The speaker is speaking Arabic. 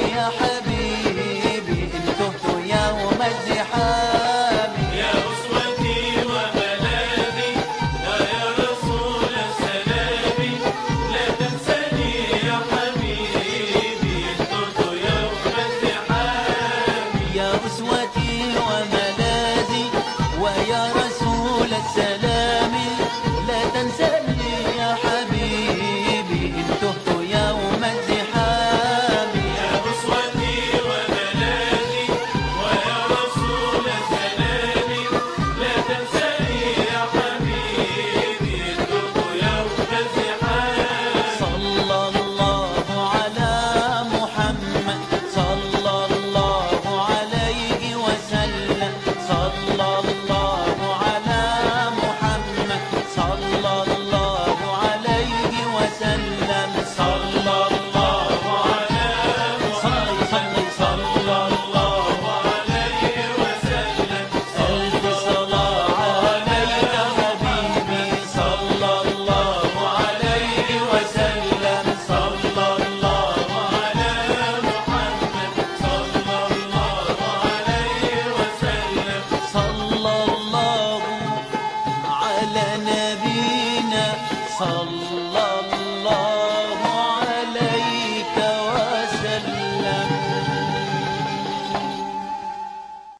يا حبيبي إن تهت يوم الزحام. يا أسوتي وملاذي يا رسول السلام، لا تنسني يا حبيبي إن تهت يوم الزحام. يا أسوتي وملاذي ويا رسول السلام، لا تنسني يا حبيبي إن تهت يوم الزحام. يا أسوتي وملاذي ويا رسول السلام، لا تنسني يا حبيبي إن تهت يوم الزحام. صلى الله على محمد صلى الله عليه وسلم، صلى الله على محمد صلى الله عليه وسلم، صلى الله على محمد صلى الله عليه وسلم. ألف صلاة عليك حبيبي صلى الله عليه وسلم، صلى الله على محمد صلى الله عليه وسلم. صلى الله على نبينا صلى الله